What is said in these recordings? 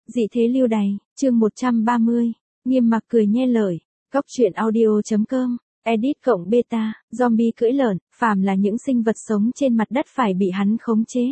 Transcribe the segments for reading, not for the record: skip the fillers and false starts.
Dị thế lưu đày, chương 130, Nghiêm mặc cười nhe lời, Góc truyện audio.com, edit cộng beta, zombie cưỡi lợn, phàm là những sinh vật sống trên mặt đất phải bị hắn khống chế.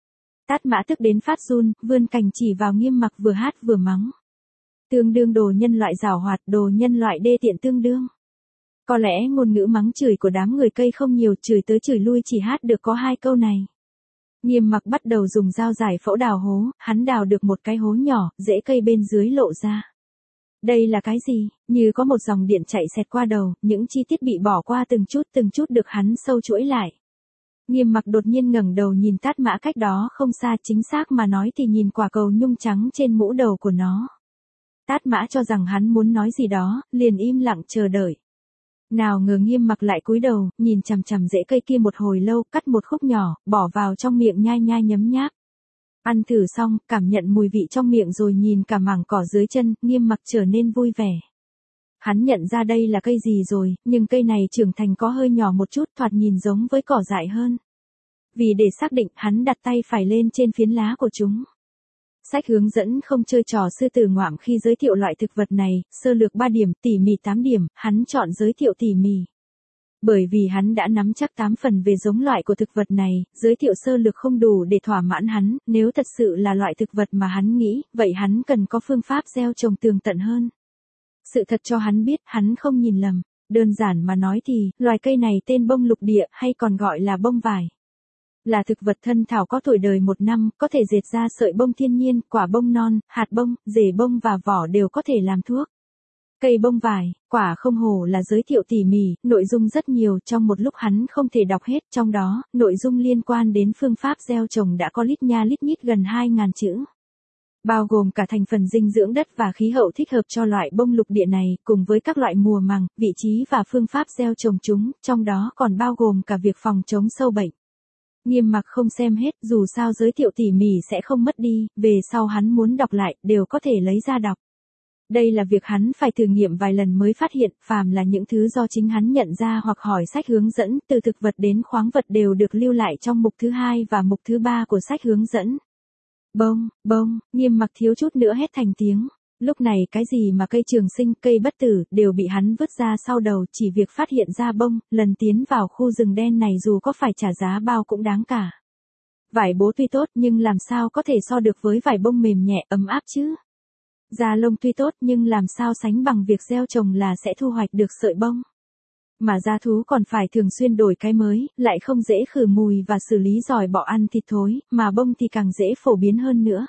Tát Mã tức đến phát run, vươn cành chỉ vào Nghiêm mặc vừa hát vừa mắng. Tương đương đồ nhân loại giảo hoạt, đồ nhân loại đê tiện tương đương. Có lẽ ngôn ngữ mắng chửi của đám người cây không nhiều, chửi tới chửi lui chỉ hát được có 2 câu này. Nghiêm mặc bắt đầu dùng dao giải phẫu đào hố, hắn đào được một cái hố nhỏ, rễ cây bên dưới lộ ra. Đây là cái gì? Như có một dòng điện chạy xẹt qua đầu, những chi tiết bị bỏ qua từng chút được hắn sâu chuỗi lại. Nghiêm mặc đột nhiên ngẩng đầu nhìn Tát Mã cách đó không xa, chính xác mà nói thì nhìn quả cầu nhung trắng trên mũ đầu của nó. Tát Mã cho rằng hắn muốn nói gì đó, liền im lặng chờ đợi. Nào ngờ Nghiêm mặc lại cúi đầu, nhìn chằm chằm rễ cây kia một hồi lâu, cắt một khúc nhỏ, bỏ vào trong miệng nhai nhai nhấm nháp. Ăn thử xong, cảm nhận mùi vị trong miệng rồi nhìn cả mảng cỏ dưới chân, Nghiêm mặc trở nên vui vẻ. Hắn nhận ra đây là cây gì rồi, nhưng cây này trưởng thành có hơi nhỏ một chút, thoạt nhìn giống với cỏ dại hơn. Vì để xác định, hắn đặt tay phải lên trên phiến lá của chúng. Sách hướng dẫn không chơi trò sư tử ngoạm khi giới thiệu loại thực vật này, sơ lược 3 điểm, tỉ mỉ 8 điểm, hắn chọn giới thiệu tỉ mỉ. Bởi vì hắn đã nắm chắc 8 phần về giống loại của thực vật này, giới thiệu sơ lược không đủ để thỏa mãn hắn, nếu thật sự là loại thực vật mà hắn nghĩ, vậy hắn cần có phương pháp gieo trồng tường tận hơn. Sự thật cho hắn biết, hắn không nhìn lầm, đơn giản mà nói thì, loài cây này tên bông lục địa hay còn gọi là bông vải. Là thực vật thân thảo có tuổi đời 1 năm, có thể dệt ra sợi bông thiên nhiên, quả bông non, hạt bông, rễ bông và vỏ đều có thể làm thuốc. Cây bông vải, quả không hổ là giới thiệu tỉ mỉ, nội dung rất nhiều, trong một lúc hắn không thể đọc hết, trong đó, nội dung liên quan đến phương pháp gieo trồng đã có lít nha lít nhít gần 2.000 chữ. Bao gồm cả thành phần dinh dưỡng đất và khí hậu thích hợp cho loại bông lục địa này, cùng với các loại mùa màng, vị trí và phương pháp gieo trồng chúng, trong đó còn bao gồm cả việc phòng chống sâu bệnh. Nghiêm mặc không xem hết, dù sao giới thiệu tỉ mỉ sẽ không mất đi, về sau hắn muốn đọc lại, đều có thể lấy ra đọc. Đây là việc hắn phải thử nghiệm vài lần mới phát hiện, phàm là những thứ do chính hắn nhận ra hoặc hỏi sách hướng dẫn, từ thực vật đến khoáng vật đều được lưu lại trong mục thứ 2 và mục thứ 3 của sách hướng dẫn. Bông, Nghiêm mặc thiếu chút nữa hét thành tiếng. Lúc này cái gì mà cây trường sinh, cây bất tử, đều bị hắn vứt ra sau đầu, chỉ việc phát hiện ra bông, lần tiến vào khu rừng đen này dù có phải trả giá bao cũng đáng cả. Vải bố tuy tốt nhưng làm sao có thể so được với vải bông mềm nhẹ, ấm áp chứ? Da lông tuy tốt nhưng làm sao sánh bằng việc gieo trồng là sẽ thu hoạch được sợi bông. Mà da thú còn phải thường xuyên đổi cái mới, lại không dễ khử mùi và xử lý giỏi bọ ăn thịt thối, mà bông thì càng dễ phổ biến hơn nữa.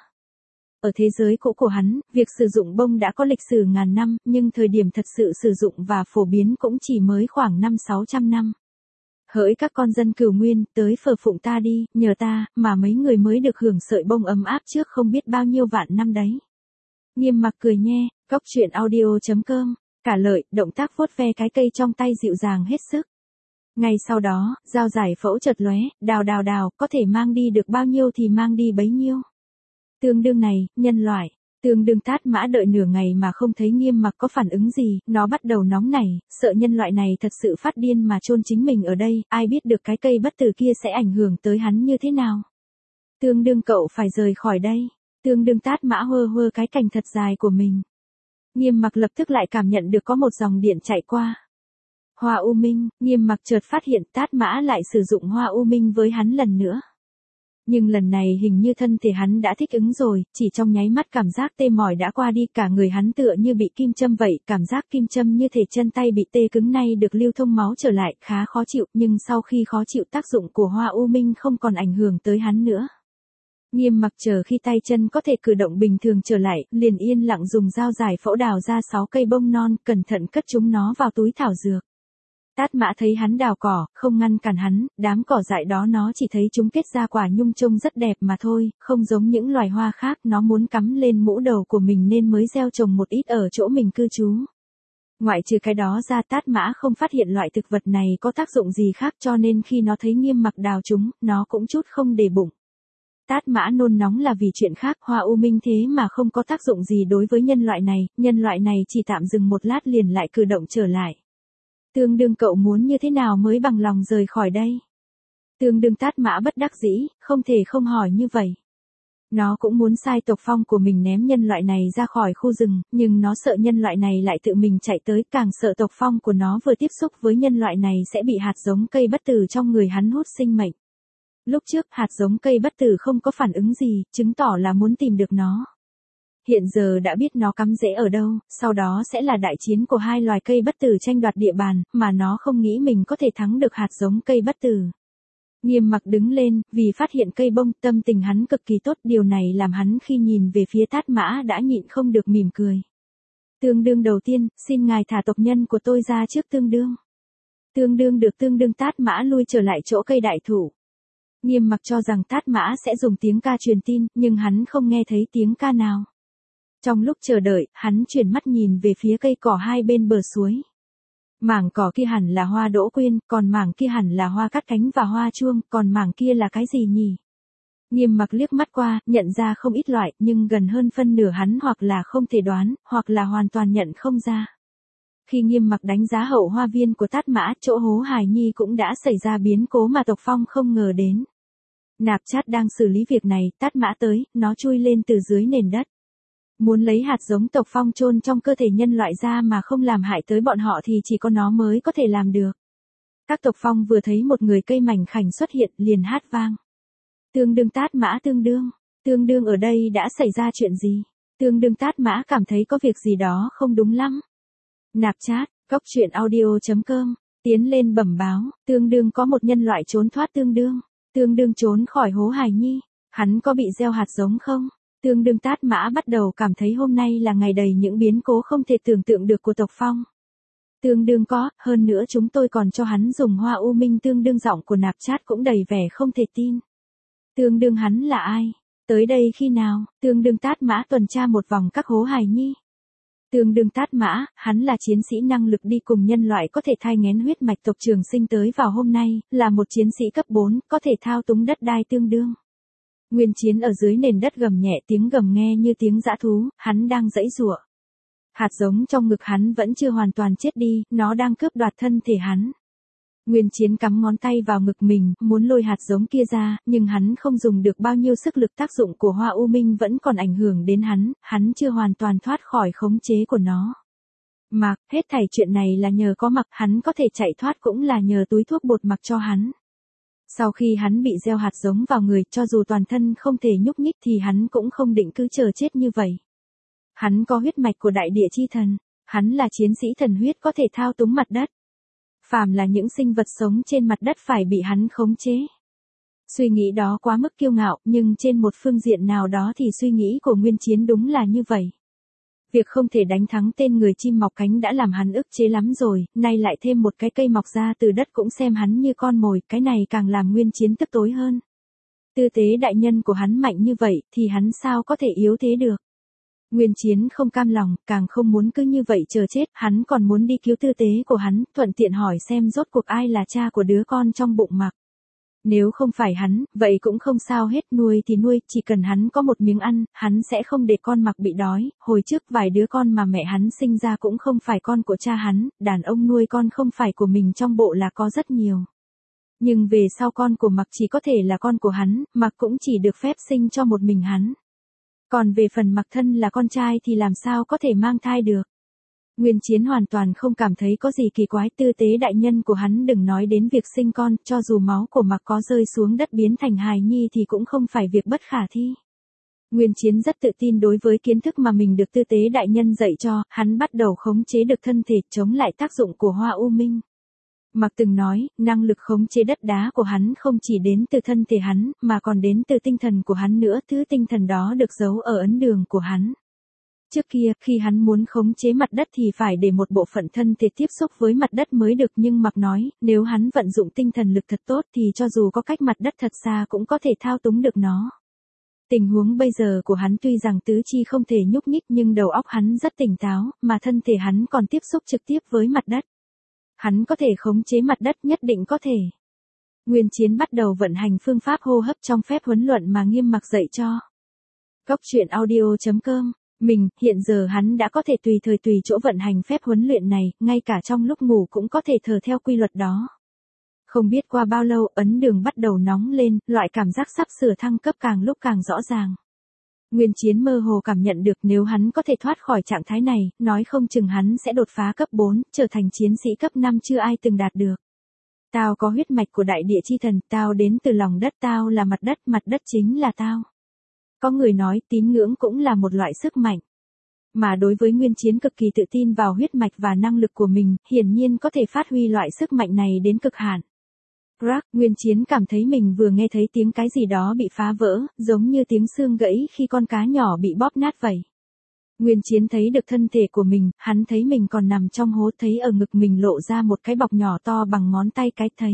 Ở thế giới cũ của hắn, việc sử dụng bông đã có lịch sử ngàn năm, nhưng thời điểm thật sự sử dụng và phổ biến cũng chỉ mới khoảng 500-600 năm. Hỡi các con dân Cửu Nguyên, tới phờ phụng ta đi, nhờ ta, mà mấy người mới được hưởng sợi bông ấm áp trước không biết bao nhiêu vạn năm đấy. Nghiêm mặc cười nhe, Góc truyện audio.com, cả lợi, động tác vuốt ve cái cây trong tay dịu dàng hết sức. Ngay sau đó, dao giải phẫu chợt lóe, đào, có thể mang đi được bao nhiêu thì mang đi bấy nhiêu. Tương đương này, nhân loại, tương đương Tát Mã đợi nửa ngày mà không thấy Nghiêm mặc có phản ứng gì, nó bắt đầu nóng nảy, sợ nhân loại này thật sự phát điên mà chôn chính mình ở đây, ai biết được cái cây bất tử kia sẽ ảnh hưởng tới hắn như thế nào. Tương đương cậu phải rời khỏi đây, tương đương Tát Mã hơ cái cành thật dài của mình. Nghiêm mặc lập tức lại cảm nhận được có một dòng điện chạy qua. Hoa u minh, Nghiêm mặc chợt phát hiện Tát Mã lại sử dụng hoa u minh với hắn lần nữa. Nhưng lần này hình như thân thể hắn đã thích ứng rồi, chỉ trong nháy mắt cảm giác tê mỏi đã qua đi, cả người hắn tựa như bị kim châm vậy, cảm giác kim châm như thể chân tay bị tê cứng nay được lưu thông máu trở lại, khá khó chịu, nhưng sau khi khó chịu tác dụng của hoa u minh không còn ảnh hưởng tới hắn nữa. Nghiêm mặc chờ khi tay chân có thể cử động bình thường trở lại, liền yên lặng dùng dao giải phẫu đào ra 6 cây bông non, cẩn thận cất chúng nó vào túi thảo dược. Tát Mã thấy hắn đào cỏ, không ngăn cản hắn, đám cỏ dại đó nó chỉ thấy chúng kết ra quả nhung trông rất đẹp mà thôi, không giống những loài hoa khác, nó muốn cắm lên mũ đầu của mình nên mới gieo trồng một ít ở chỗ mình cư trú. Ngoại trừ cái đó ra, Tát Mã không phát hiện loại thực vật này có tác dụng gì khác, cho nên khi nó thấy Nghiêm mặc đào chúng, nó cũng chút không để bụng. Tát Mã nôn nóng là vì chuyện khác, hoa u minh thế mà không có tác dụng gì đối với nhân loại này chỉ tạm dừng một lát liền lại cử động trở lại. Tương đương cậu muốn như thế nào mới bằng lòng rời khỏi đây? Tương đương Tát Mã bất đắc dĩ, không thể không hỏi như vậy. Nó cũng muốn sai tộc phong của mình ném nhân loại này ra khỏi khu rừng, nhưng nó sợ nhân loại này lại tự mình chạy tới, càng sợ tộc phong của nó vừa tiếp xúc với nhân loại này sẽ bị hạt giống cây bất tử trong người hắn hút sinh mệnh. Lúc trước hạt giống cây bất tử không có phản ứng gì, chứng tỏ là muốn tìm được nó. Hiện giờ đã biết nó cắm rễ ở đâu, sau đó sẽ là đại chiến của hai loài cây bất tử tranh đoạt địa bàn, mà nó không nghĩ mình có thể thắng được hạt giống cây bất tử. Nghiêm Mặc đứng lên, vì phát hiện cây bông, tâm tình hắn cực kỳ tốt, điều này làm hắn khi nhìn về phía Tát Mã đã nhịn không được mỉm cười. Tương đương đầu tiên, xin ngài thả tộc nhân của tôi ra trước tương đương. Tương đương được tương đương Tát Mã lui trở lại chỗ cây đại thụ. Nghiêm Mặc cho rằng Tát Mã sẽ dùng tiếng ca truyền tin, nhưng hắn không nghe thấy tiếng ca nào. Trong lúc chờ đợi, hắn chuyển mắt nhìn về phía cây cỏ hai bên bờ suối. Mảng cỏ kia hẳn là hoa đỗ quyên, còn mảng kia hẳn là hoa cát cánh và hoa chuông, còn mảng kia là cái gì nhỉ? Nghiêm Mặc liếc mắt qua, nhận ra không ít loại, nhưng gần hơn phân nửa hắn hoặc là không thể đoán, hoặc là hoàn toàn nhận không ra. Khi Nghiêm Mặc đánh giá hậu hoa viên của Tát Mã, chỗ hố hài nhi cũng đã xảy ra biến cố mà tộc phong không ngờ đến. Nạp Chát đang xử lý việc này, Tát Mã tới, nó chui lên từ dưới nền đất. Muốn lấy hạt giống tộc phong chôn trong cơ thể nhân loại ra mà không làm hại tới bọn họ thì chỉ có nó mới có thể làm được. Các tộc phong vừa thấy một người cây mảnh khảnh xuất hiện liền hát vang. Tương đương Tát Mã tương đương ở đây đã xảy ra chuyện gì? Tương đương Tát Mã cảm thấy có việc gì đó không đúng lắm. Nạp Chat, Cốc.audio.com, tiến lên bẩm báo, tương đương có một nhân loại trốn thoát tương đương trốn khỏi hố hài nhi, hắn có bị gieo hạt giống không? Tương đương Tát Mã bắt đầu cảm thấy hôm nay là ngày đầy những biến cố không thể tưởng tượng được của tộc phong. Tương đương có, hơn nữa chúng tôi còn cho hắn dùng hoa u minh tương đương giọng của Nạp Chat cũng đầy vẻ không thể tin. Tương đương hắn là ai? Tới đây khi nào? Tương đương Tát Mã tuần tra một vòng các hố hài nhi. Tương đương Tát Mã, hắn là chiến sĩ năng lực đi cùng nhân loại có thể thai nghén huyết mạch tộc Trường Sinh tới vào hôm nay, là một chiến sĩ cấp 4, có thể thao túng đất đai tương đương. Nguyên Chiến ở dưới nền đất gầm nhẹ, tiếng gầm nghe như tiếng dã thú, hắn đang giãy giụa. Hạt giống trong ngực hắn vẫn chưa hoàn toàn chết đi, nó đang cướp đoạt thân thể hắn. Nguyên Chiến cắm ngón tay vào ngực mình, muốn lôi hạt giống kia ra, nhưng hắn không dùng được bao nhiêu sức lực, tác dụng của hoa u minh vẫn còn ảnh hưởng đến hắn chưa hoàn toàn thoát khỏi khống chế của nó. Mặc, hết thảy chuyện này là nhờ có Mặc, hắn có thể chạy thoát cũng là nhờ túi thuốc bột Mặc cho hắn. Sau khi hắn bị gieo hạt giống vào người, cho dù toàn thân không thể nhúc nhích thì hắn cũng không định cứ chờ chết như vậy. Hắn có huyết mạch của đại địa chi thần, hắn là chiến sĩ thần huyết có thể thao túng mặt đất. Phàm là những sinh vật sống trên mặt đất phải bị hắn khống chế. Suy nghĩ đó quá mức kiêu ngạo, nhưng trên một phương diện nào đó thì suy nghĩ của Nguyên Chiến đúng là như vậy. Việc không thể đánh thắng tên người chim mọc cánh đã làm hắn ức chế lắm rồi, nay lại thêm một cái cây mọc ra từ đất cũng xem hắn như con mồi, cái này càng làm Nguyên Chiến tức tối hơn. Tư tế đại nhân của hắn mạnh như vậy, thì hắn sao có thể yếu thế được. Nguyên Chiến không cam lòng, càng không muốn cứ như vậy chờ chết, hắn còn muốn đi cứu tư tế của hắn, thuận tiện hỏi xem rốt cuộc ai là cha của đứa con trong bụng Mặc. Nếu không phải hắn, vậy cũng không sao hết, nuôi thì nuôi, chỉ cần hắn có một miếng ăn, hắn sẽ không để con Mặc bị đói. Hồi trước vài đứa con mà mẹ hắn sinh ra cũng không phải con của cha hắn, đàn ông nuôi con không phải của mình trong bộ là có rất nhiều. Nhưng về sau con của Mặc chỉ có thể là con của hắn, Mặc cũng chỉ được phép sinh cho một mình hắn. Còn về phần Mặc thân là con trai thì làm sao có thể mang thai được. Nguyên Chiến hoàn toàn không cảm thấy có gì kỳ quái, tư tế đại nhân của hắn đừng nói đến việc sinh con, cho dù máu của Mặc có rơi xuống đất biến thành hài nhi thì cũng không phải việc bất khả thi. Nguyên Chiến rất tự tin đối với kiến thức mà mình được tư tế đại nhân dạy cho, hắn bắt đầu khống chế được thân thể, chống lại tác dụng của hoa u minh. Mặc từng nói, năng lực khống chế đất đá của hắn không chỉ đến từ thân thể hắn, mà còn đến từ tinh thần của hắn nữa, thứ tinh thần đó được giấu ở ấn đường của hắn. Trước kia, khi hắn muốn khống chế mặt đất thì phải để một bộ phận thân thể tiếp xúc với mặt đất mới được, nhưng Mặc nói, nếu hắn vận dụng tinh thần lực thật tốt thì cho dù có cách mặt đất thật xa cũng có thể thao túng được nó. Tình huống bây giờ của hắn tuy rằng tứ chi không thể nhúc nhích nhưng đầu óc hắn rất tỉnh táo, mà thân thể hắn còn tiếp xúc trực tiếp với mặt đất. Hắn có thể khống chế mặt đất, nhất định có thể. Nguyên Chiến bắt đầu vận hành phương pháp hô hấp trong phép huấn luyện mà Nghiêm Mặc dạy cho. Cốc.audio.com, hiện giờ hắn đã có thể tùy thời tùy chỗ vận hành phép huấn luyện này, ngay cả trong lúc ngủ cũng có thể thở theo quy luật đó. Không biết qua bao lâu, ấn đường bắt đầu nóng lên, loại cảm giác sắp sửa thăng cấp càng lúc càng rõ ràng. Nguyên Chiến mơ hồ cảm nhận được nếu hắn có thể thoát khỏi trạng thái này, nói không chừng hắn sẽ đột phá cấp 4, trở thành chiến sĩ cấp 5 chưa ai từng đạt được. Tao có huyết mạch của đại địa chi thần, tao đến từ lòng đất, tao là mặt đất chính là tao. Có người nói tín ngưỡng cũng là một loại sức mạnh. Mà đối với Nguyên Chiến cực kỳ tự tin vào huyết mạch và năng lực của mình, hiển nhiên có thể phát huy loại sức mạnh này đến cực hạn. Crack, Nguyên Chiến cảm thấy mình vừa nghe thấy tiếng cái gì đó bị phá vỡ, giống như tiếng xương gãy khi con cá nhỏ bị bóp nát vậy. Nguyên Chiến thấy được thân thể của mình, hắn thấy mình còn nằm trong hố, thấy ở ngực mình lộ ra một cái bọc nhỏ to bằng ngón tay cái, thấy.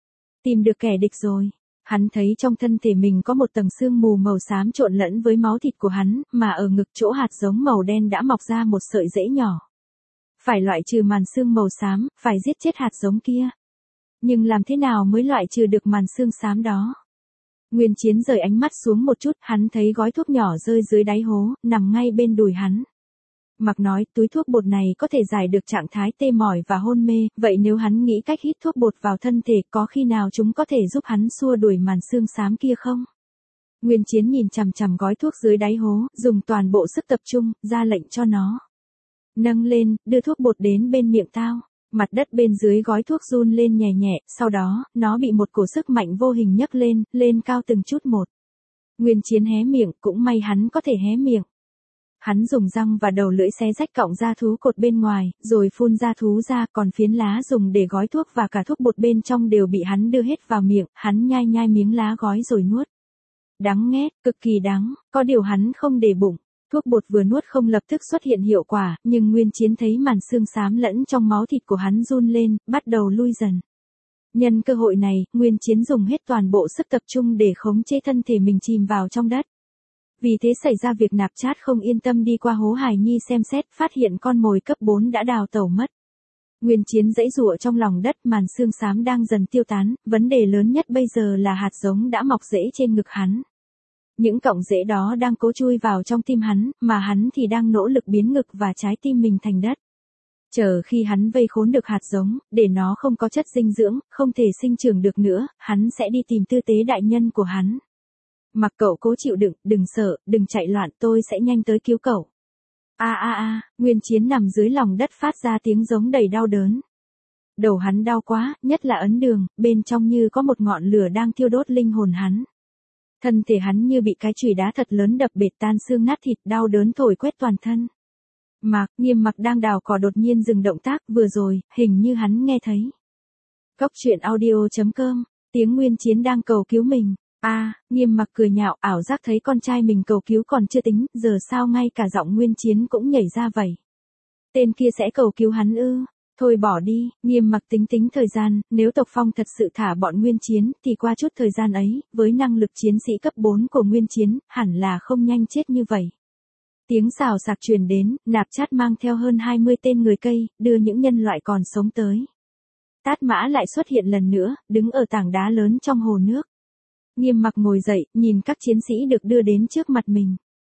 Tìm được kẻ địch rồi. Hắn thấy trong thân thể mình có một tầng sương mù màu xám trộn lẫn với máu thịt của hắn, mà ở ngực chỗ hạt giống màu đen đã mọc ra một sợi rễ nhỏ. Phải loại trừ màn sương màu xám, phải giết chết hạt giống kia. Nhưng làm thế nào mới loại trừ được màn sương xám đó? Nguyên Chiến rời ánh mắt xuống một chút, hắn thấy gói thuốc nhỏ rơi dưới đáy hố, nằm ngay bên đùi hắn. Mặc nói, túi thuốc bột này có thể giải được trạng thái tê mỏi và hôn mê, vậy nếu hắn nghĩ cách hít thuốc bột vào thân thể, có khi nào chúng có thể giúp hắn xua đuổi màn sương xám kia không? Nguyên Chiến nhìn chằm chằm gói thuốc dưới đáy hố, dùng toàn bộ sức tập trung, ra lệnh cho nó. Nâng lên, đưa thuốc bột đến bên miệng tao. Mặt đất bên dưới gói thuốc run lên nhẹ nhẹ, sau đó, nó bị một cổ sức mạnh vô hình nhấc lên cao từng chút một. Nguyên Chiến hé miệng, cũng may hắn có thể hé miệng. Hắn dùng răng và đầu lưỡi xé rách cọng da thú cột bên ngoài, rồi phun da thú ra, còn phiến lá dùng để gói thuốc và cả thuốc bột bên trong đều bị hắn đưa hết vào miệng, hắn nhai nhai miếng lá gói rồi nuốt. Đắng nghét, cực kỳ đắng, có điều hắn không để bụng. Thuốc bột vừa nuốt không lập tức xuất hiện hiệu quả, nhưng Nguyên Chiến thấy màn xương xám lẫn trong máu thịt của hắn run lên, bắt đầu lui dần. Nhân cơ hội này, Nguyên Chiến dùng hết toàn bộ sức tập trung để khống chế thân thể mình chìm vào trong đất. Vì thế xảy ra việc Nạp Chát không yên tâm đi qua hố Hải Nhi xem xét, phát hiện con mồi cấp 4 đã đào tẩu mất. Nguyên Chiến giãy giụa trong lòng đất, màn xương xám đang dần tiêu tán, vấn đề lớn nhất bây giờ là hạt giống đã mọc rễ trên ngực hắn. Những cọng rễ đó đang cố chui vào trong tim hắn, mà hắn thì đang nỗ lực biến ngực và trái tim mình thành đất. Chờ khi hắn vây khốn được hạt giống, để nó không có chất dinh dưỡng, không thể sinh trưởng được nữa, hắn sẽ đi tìm tư tế đại nhân của hắn. Mặc cậu cố chịu đựng, đừng sợ, đừng chạy loạn, tôi sẽ nhanh tới cứu cậu. Nguyên Chiến nằm dưới lòng đất phát ra tiếng giống đầy đau đớn. Đầu hắn đau quá, nhất là ấn đường, bên trong như có một ngọn lửa đang thiêu đốt linh hồn hắn. Thân thể hắn như bị cái chùy đá thật lớn đập bệt tan xương nát thịt, đau đớn thổi quét toàn thân. Nghiêm Mặc đang đào cỏ đột nhiên dừng động tác, vừa rồi, hình như hắn nghe thấy. Goctruyện.audio.com, tiếng Nguyên Chiến đang cầu cứu mình. Nghiêm Mặc cười nhạo, ảo giác thấy con trai mình cầu cứu còn chưa tính, giờ sao ngay cả giọng Nguyên Chiến cũng nhảy ra vậy. Tên kia sẽ cầu cứu hắn ư? Thôi bỏ đi, Nghiêm Mặc tính thời gian, nếu Tộc Phong thật sự thả bọn Nguyên Chiến, thì qua chút thời gian ấy, với năng lực chiến sĩ cấp 4 của Nguyên Chiến, hẳn là không nhanh chết như vậy. Tiếng xào xạc truyền đến, Nạp Chát mang theo hơn 20 tên người cây, đưa những nhân loại còn sống tới. Tát Mã lại xuất hiện lần nữa, đứng ở tảng đá lớn trong hồ nước. Nghiêm Mặc ngồi dậy, nhìn các chiến sĩ được đưa đến trước mặt mình.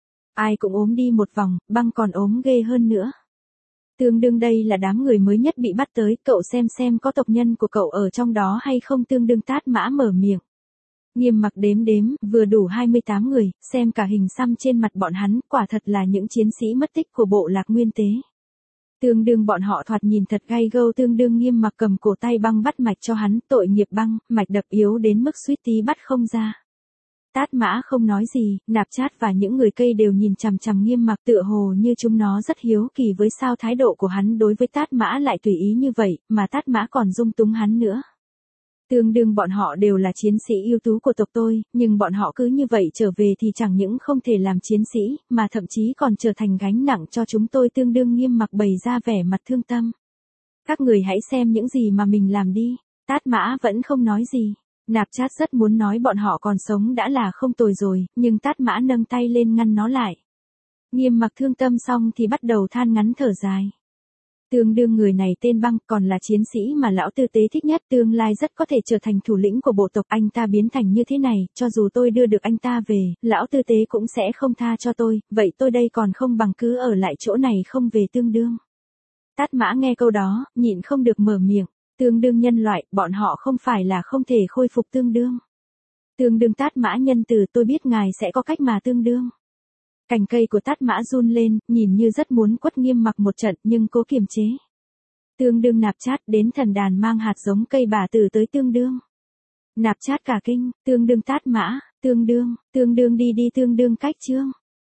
Ai cũng ốm đi một vòng, Băng còn ốm ghê hơn nữa. Tương đương đây là đám người mới nhất bị bắt tới, cậu xem có tộc nhân của cậu ở trong đó hay không, tương đương. Tát Mã mở miệng. Nghiêm Mặc đếm, vừa đủ 28 người, xem cả hình xăm trên mặt bọn hắn, quả thật là những chiến sĩ mất tích của bộ lạc Nguyên Tế. Tương đương bọn họ thoạt nhìn thật gay gâu, tương đương. Nghiêm Mặc cầm cổ tay Băng bắt mạch cho hắn, tội nghiệp Băng, mạch đập yếu đến mức suýt tí bắt không ra. Tát Mã không nói gì, Nạp Chát và những người cây đều nhìn chằm chằm Nghiêm Mặc, tựa hồ như chúng nó rất hiếu kỳ với sao thái độ của hắn đối với Tát Mã lại tùy ý như vậy, mà Tát Mã còn dung túng hắn nữa. Tương đương bọn họ đều là chiến sĩ ưu tú của tộc tôi, nhưng bọn họ cứ như vậy trở về thì chẳng những không thể làm chiến sĩ, mà thậm chí còn trở thành gánh nặng cho chúng tôi, tương đương. Nghiêm Mặc bày ra vẻ mặt thương tâm. Các người hãy xem những gì mà mình làm đi. Tát Mã vẫn không nói gì. Nạp Chát rất muốn nói bọn họ còn sống đã là không tồi rồi, nhưng Tát Mã nâng tay lên ngăn nó lại. Nghiêm Mặc thương tâm xong thì bắt đầu than ngắn thở dài. Tương đương người này tên Băng, còn là chiến sĩ mà lão tư tế thích nhất, tương lai rất có thể trở thành thủ lĩnh của bộ tộc. Anh ta biến thành như thế này, cho dù tôi đưa được anh ta về, lão tư tế cũng sẽ không tha cho tôi, vậy tôi đây còn không bằng cứ ở lại chỗ này không về. Tương đương. Tát Mã nghe câu đó, nhịn không được mở miệng. Tương đương nhân loại, bọn họ không phải là không thể khôi phục. Tương đương. Tát Mã nhân từ, tôi biết ngài sẽ có cách mà. Tương đương. Cành cây của Tát Mã run lên, nhìn như rất muốn quất Nghiêm Mặc một trận nhưng cố kiềm chế. Tương đương Nạp Chát đến thần đàn mang hạt giống cây bà tử tới tương đương. Nạp Chát cả kinh, tương đương Tát Mã, tương đương đi đi tương đương cách chương.